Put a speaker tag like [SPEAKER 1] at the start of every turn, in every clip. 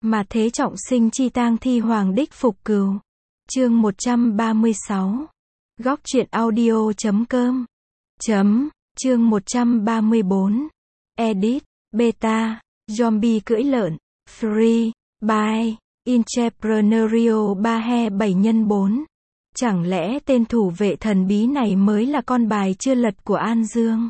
[SPEAKER 1] Mà thế trọng sinh chi tang thi hoàng đích phục cừu. Chương 136. Góc truyện audio.com. Chương 134. Edit, beta, zombie cưỡi lợn, free, by, entrepreneurial 3-7x4. Chẳng lẽ tên thủ vệ thần bí này mới là con bài chưa lật của An Dương?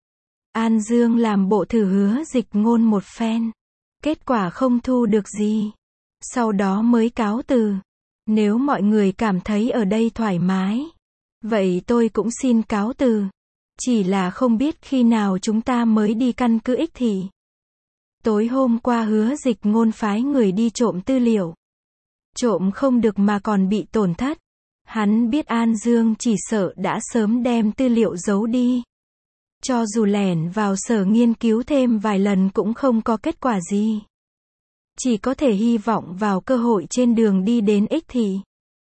[SPEAKER 1] An Dương làm bộ thử hứa Dịch Ngôn một phen. Kết quả không thu được gì. Sau đó mới cáo từ. Nếu mọi người cảm thấy ở đây thoải mái, vậy tôi cũng xin cáo từ. Chỉ là không biết khi nào chúng ta mới đi căn cứ Ích Thị. Tối hôm qua hứa Dịch Ngôn phái người đi trộm tư liệu. Trộm không được mà còn bị tổn thất. Hắn biết An Dương chỉ sợ đã sớm đem tư liệu giấu đi. Cho dù lẻn vào sở nghiên cứu thêm vài lần cũng không có kết quả gì. Chỉ có thể hy vọng vào cơ hội trên đường đi đến Ích Thị.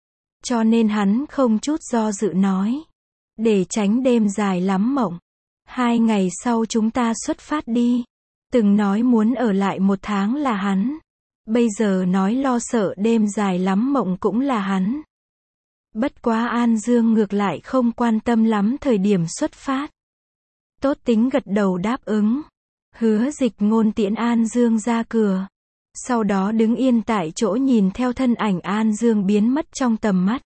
[SPEAKER 1] Cho nên hắn không chút do dự nói. Để tránh đêm dài lắm mộng. 2 ngày sau chúng ta xuất phát đi. Từng nói muốn ở lại 1 tháng là hắn. Bây giờ nói lo sợ đêm dài lắm mộng cũng là hắn. Bất quá An Dương ngược lại không quan tâm lắm thời điểm xuất phát. Tốt tính gật đầu đáp ứng. Hứa Dịch Ngôn tiễn An Dương ra cửa. Sau đó đứng yên tại chỗ nhìn theo thân ảnh An Dương biến mất trong tầm mắt.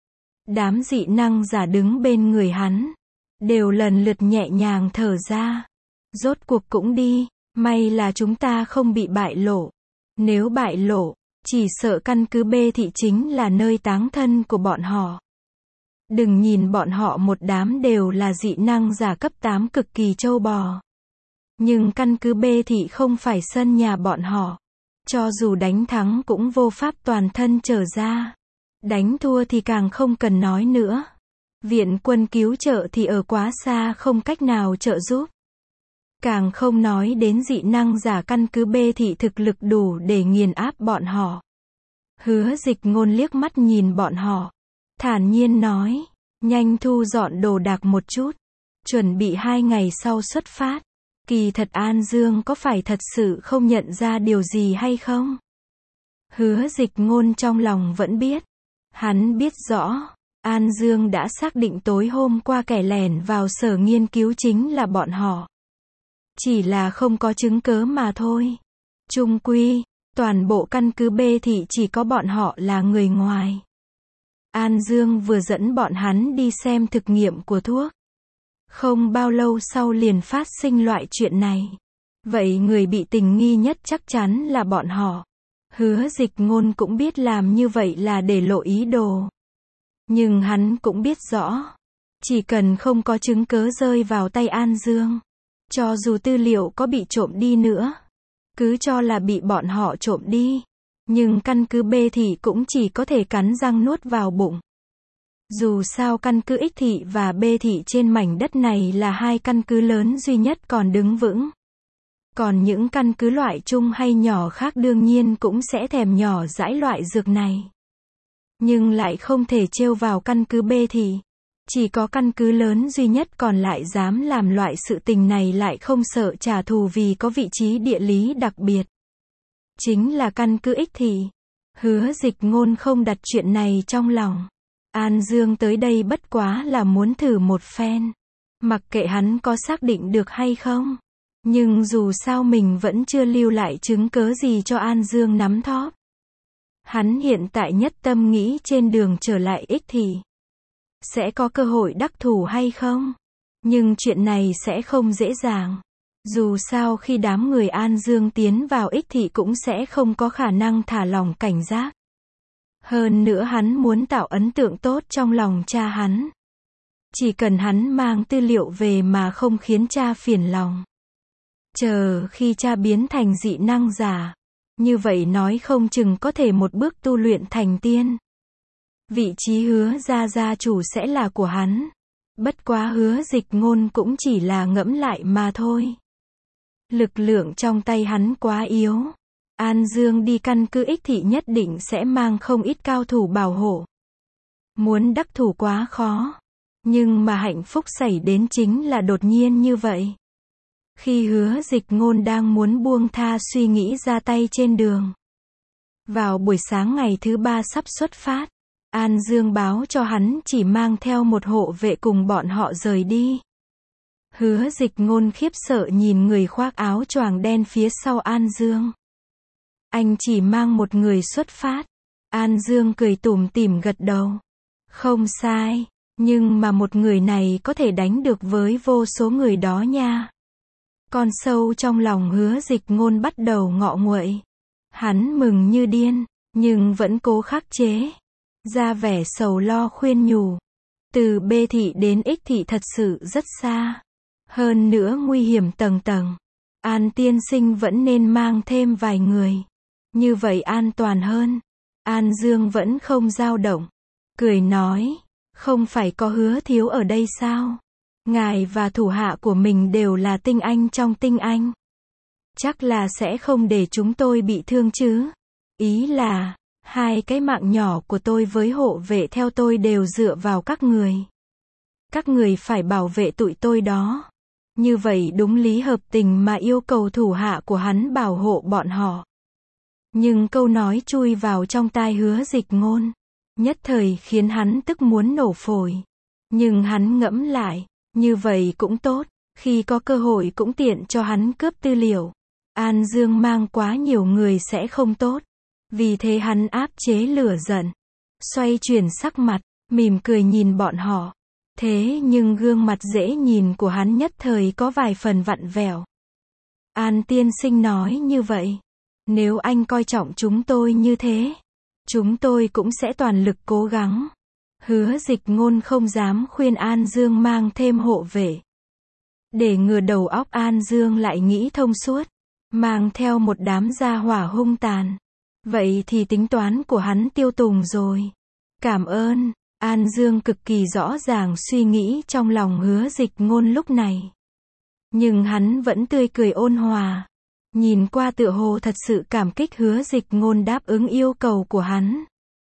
[SPEAKER 1] Đám dị năng giả đứng bên người hắn. Đều lần lượt nhẹ nhàng thở ra. Rốt cuộc cũng đi. May là chúng ta không bị bại lộ. Nếu bại lộ, chỉ sợ căn cứ B Thị chính là nơi táng thân của bọn họ. Đừng nhìn bọn họ một đám đều là dị năng giả cấp 8 cực kỳ trâu bò. Nhưng căn cứ B Thị không phải sân nhà bọn họ. Cho dù đánh thắng cũng vô pháp toàn thân trở ra. Đánh thua thì càng không cần nói nữa. Viện quân cứu trợ thì ở quá xa không cách nào trợ giúp. Càng không nói đến dị năng giả căn cứ B Thị thực lực đủ để nghiền áp bọn họ. Hứa Dịch Ngôn liếc mắt nhìn bọn họ. Thản nhiên nói. Nhanh thu dọn đồ đạc một chút. Chuẩn bị 2 ngày sau xuất phát. Kỳ thật An Dương có phải thật sự không nhận ra điều gì hay không? Hứa Dịch Ngôn trong lòng vẫn biết. Hắn biết rõ. An Dương đã xác định tối hôm qua kẻ lẻn vào sở nghiên cứu chính là bọn họ. Chỉ là không có chứng cớ mà thôi. Chung quy, toàn bộ căn cứ B Thị chỉ có bọn họ là người ngoài. An Dương vừa dẫn bọn hắn đi xem thực nghiệm của thuốc. Không bao lâu sau liền phát sinh loại chuyện này. Vậy người bị tình nghi nhất chắc chắn là bọn họ. Hứa Dịch Ngôn cũng biết làm như vậy là để lộ ý đồ. Nhưng hắn cũng biết rõ. Chỉ cần không có chứng cớ rơi vào tay An Dương. Cho dù tư liệu có bị trộm đi nữa. Cứ cho là bị bọn họ trộm đi. Nhưng căn cứ B Thị cũng chỉ có thể cắn răng nuốt vào bụng. Dù sao căn cứ Ích Thị và B Thị trên mảnh đất này là 2 căn cứ lớn duy nhất còn đứng vững. Còn những căn cứ loại chung hay nhỏ khác đương nhiên cũng sẽ thèm nhỏ dãi loại dược này. Nhưng lại không thể trêu vào căn cứ B Thị. Chỉ có căn cứ lớn duy nhất còn lại dám làm loại sự tình này lại không sợ trả thù vì có vị trí địa lý đặc biệt. Chính là căn cứ Ích Thị. Hứa Dịch Ngôn không đặt chuyện này trong lòng. An Dương tới đây bất quá là muốn thử một phen. Mặc kệ hắn có xác định được hay không. Nhưng dù sao mình vẫn chưa lưu lại chứng cớ gì cho An Dương nắm thóp. Hắn hiện tại nhất tâm nghĩ trên đường trở lại Ích Thị. Sẽ có cơ hội đắc thủ hay không? Nhưng chuyện này sẽ không dễ dàng. Dù sao khi đám người An Dương tiến vào Ích Thị cũng sẽ không có khả năng thả lỏng cảnh giác. Hơn nữa hắn muốn tạo ấn tượng tốt trong lòng cha hắn. Chỉ cần hắn mang tư liệu về mà không khiến cha phiền lòng. Chờ khi cha biến thành dị năng giả. Như vậy nói không chừng có thể một bước tu luyện thành tiên. Vị trí hứa gia chủ sẽ là của hắn. Bất quá hứa Dịch Ngôn cũng chỉ là ngẫm lại mà thôi. Lực lượng trong tay hắn quá yếu. An Dương đi căn cứ Ích Thị nhất định sẽ mang không ít cao thủ bảo hộ. Muốn đắc thủ quá khó. Nhưng mà hạnh phúc xảy đến chính là đột nhiên như vậy. Khi hứa Dịch Ngôn đang muốn buông tha suy nghĩ ra tay trên đường. Vào buổi sáng ngày thứ 3 sắp xuất phát, An Dương báo cho hắn chỉ mang theo một hộ vệ cùng bọn họ rời đi. Hứa Dịch Ngôn khiếp sợ nhìn người khoác áo choàng đen phía sau An Dương. Anh chỉ mang một người xuất phát. An Dương cười tủm tỉm gật đầu. Không sai, nhưng mà một người này có thể đánh được với vô số người đó nha. Con sâu trong lòng Hứa Dịch Ngôn bắt đầu ngọ nguậy. Hắn mừng như điên, nhưng vẫn cố khắc chế. Ra vẻ sầu lo khuyên nhủ. Từ B thị đến X thị thật sự rất xa. Hơn nữa nguy hiểm tầng tầng. An tiên sinh vẫn nên mang thêm vài người. Như vậy an toàn hơn. An Dương vẫn không dao động. Cười nói, không phải có Hứa thiếu ở đây sao? Ngài và thủ hạ của mình đều là tinh anh trong tinh anh. Chắc là sẽ không để chúng tôi bị thương chứ. Ý là, hai cái mạng nhỏ của tôi với hộ vệ theo tôi đều dựa vào các người. Các người phải bảo vệ tụi tôi đó. Như vậy đúng lý hợp tình mà yêu cầu thủ hạ của hắn bảo hộ bọn họ. Nhưng câu nói chui vào trong tai Hứa Dịch Ngôn, nhất thời khiến hắn tức muốn nổ phổi. Nhưng hắn ngẫm lại, như vậy cũng tốt, khi có cơ hội cũng tiện cho hắn cướp tư liệu. An Dương mang quá nhiều người sẽ không tốt. Vì thế hắn áp chế lửa giận, xoay chuyển sắc mặt, mỉm cười nhìn bọn họ. Thế nhưng gương mặt dễ nhìn của hắn nhất thời có vài phần vặn vẹo. An tiên sinh nói như vậy. Nếu anh coi trọng chúng tôi như thế, chúng tôi cũng sẽ toàn lực cố gắng. Hứa Dịch Ngôn không dám khuyên An Dương mang thêm hộ vệ. Để ngừa đầu óc An Dương lại nghĩ thông suốt, mang theo một đám gia hỏa hung tàn. Vậy thì tính toán của hắn tiêu tùng rồi. Cảm ơn. An Dương cực kỳ rõ ràng suy nghĩ trong lòng Hứa Dịch Ngôn lúc này. Nhưng hắn vẫn tươi cười ôn hòa. Nhìn qua tựa hồ thật sự cảm kích Hứa Dịch Ngôn đáp ứng yêu cầu của hắn.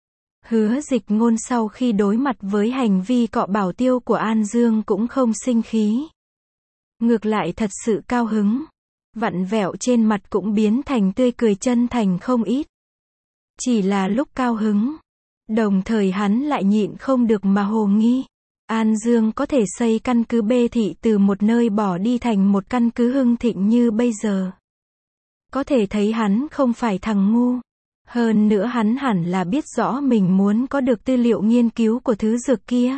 [SPEAKER 1] Hứa Dịch Ngôn sau khi đối mặt với hành vi cọ bảo tiêu của An Dương cũng không sinh khí. Ngược lại thật sự cao hứng. Vặn vẹo trên mặt cũng biến thành tươi cười chân thành không ít. Chỉ là lúc cao hứng. Đồng thời hắn lại nhịn không được mà hồ nghi. An Dương có thể xây căn cứ B thị từ một nơi bỏ đi thành một căn cứ hưng thịnh như bây giờ. Có thể thấy hắn không phải thằng ngu. Hơn nữa hắn hẳn là biết rõ mình muốn có được tư liệu nghiên cứu của thứ dược kia.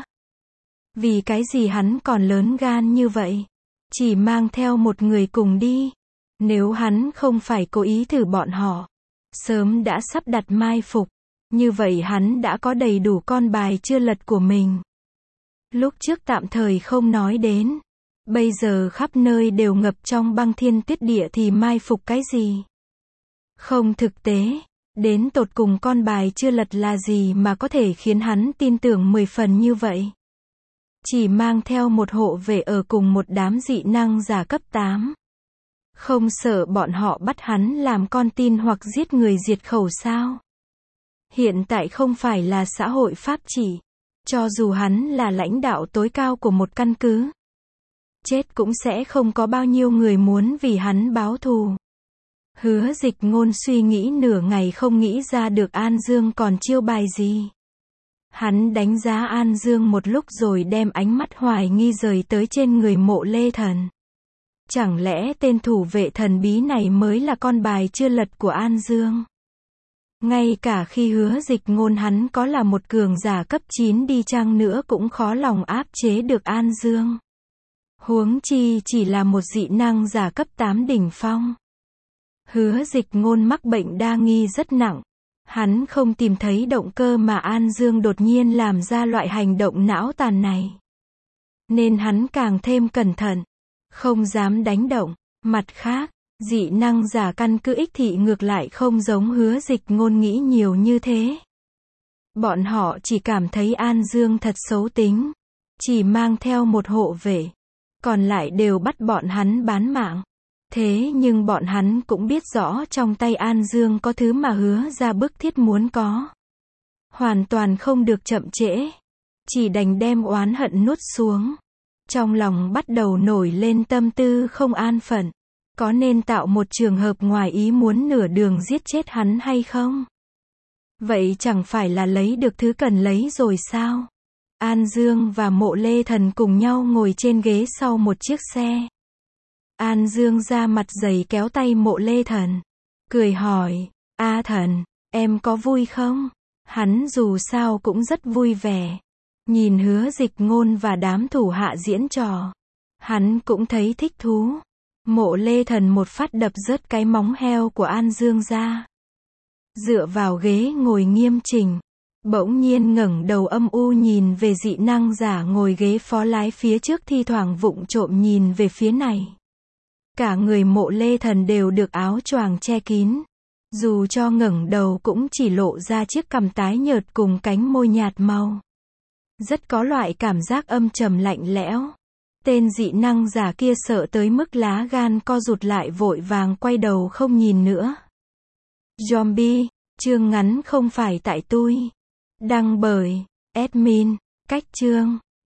[SPEAKER 1] Vì cái gì hắn còn lớn gan như vậy? Chỉ mang theo một người cùng đi. Nếu hắn không phải cố ý thử bọn họ, sớm đã sắp đặt mai phục. Như vậy hắn đã có đầy đủ con bài chưa lật của mình. Lúc trước tạm thời không nói đến. Bây giờ khắp nơi đều ngập trong băng thiên tuyết địa thì mai phục cái gì? Không thực tế. Đến tột cùng con bài chưa lật là gì mà có thể khiến hắn tin tưởng 10 phần như vậy? Chỉ mang theo một hộ vệ ở cùng một đám dị năng giả cấp 8. Không sợ bọn họ bắt hắn làm con tin hoặc giết người diệt khẩu sao? Hiện tại không phải là xã hội pháp trị. Cho dù hắn là lãnh đạo tối cao của một căn cứ, chết cũng sẽ không có bao nhiêu người muốn vì hắn báo thù. Hứa Dịch Ngôn suy nghĩ nửa ngày không nghĩ ra được An Dương còn chiêu bài gì. Hắn đánh giá An Dương một lúc rồi đem ánh mắt hoài nghi rời tới trên người Mộ Lê Thần. Chẳng lẽ tên thủ vệ thần bí này mới là con bài chưa lật của An Dương? Ngay cả khi Hứa Dịch Ngôn hắn có là một cường giả cấp 9 đi chăng nữa cũng khó lòng áp chế được An Dương. Huống chi chỉ là một dị năng giả cấp 8 đỉnh phong. Hứa Dịch Ngôn mắc bệnh đa nghi rất nặng. Hắn không tìm thấy động cơ mà An Dương đột nhiên làm ra loại hành động não tàn này. Nên hắn càng thêm cẩn thận. Không dám đánh động. Mặt khác, dị năng giả căn cứ Ích thị ngược lại không giống Hứa Dịch Ngôn nghĩ nhiều như thế. Bọn họ chỉ cảm thấy An Dương thật xấu tính. Chỉ mang theo một hộ vệ. Còn lại đều bắt bọn hắn bán mạng. Thế nhưng bọn hắn cũng biết rõ trong tay An Dương có thứ mà Hứa ra bức thiết muốn có. Hoàn toàn không được chậm trễ. Chỉ đành đem oán hận nuốt xuống. Trong lòng bắt đầu nổi lên tâm tư không an phận. Có nên tạo một trường hợp ngoài ý muốn nửa đường giết chết hắn hay không? Vậy chẳng phải là lấy được thứ cần lấy rồi sao? An Dương và Mộ Lê Thần cùng nhau ngồi trên ghế sau một chiếc xe. An Dương ra mặt dày kéo tay Mộ Lê Thần. Cười hỏi, A Thần, em có vui không? Hắn dù sao cũng rất vui vẻ. Nhìn Hứa Dịch Ngôn và đám thủ hạ diễn trò. Hắn cũng thấy thích thú. Mộ Lê Thần một phát đập rớt cái móng heo của An Dương ra. Dựa vào ghế ngồi nghiêm chỉnh. Bỗng nhiên ngẩng đầu âm u nhìn về dị năng giả ngồi ghế phó lái phía trước thi thoảng vụng trộm nhìn về phía này. Cả người Mộ Lê Thần đều được áo choàng che kín. Dù cho ngẩng đầu cũng chỉ lộ ra chiếc cằm tái nhợt cùng cánh môi nhạt màu. Rất có loại cảm giác âm trầm lạnh lẽo. Tên dị năng giả kia sợ tới mức lá gan co rụt lại vội vàng quay đầu không nhìn nữa. Zombie, chương ngắn không phải tại tôi. Đăng bởi admin, cách chương.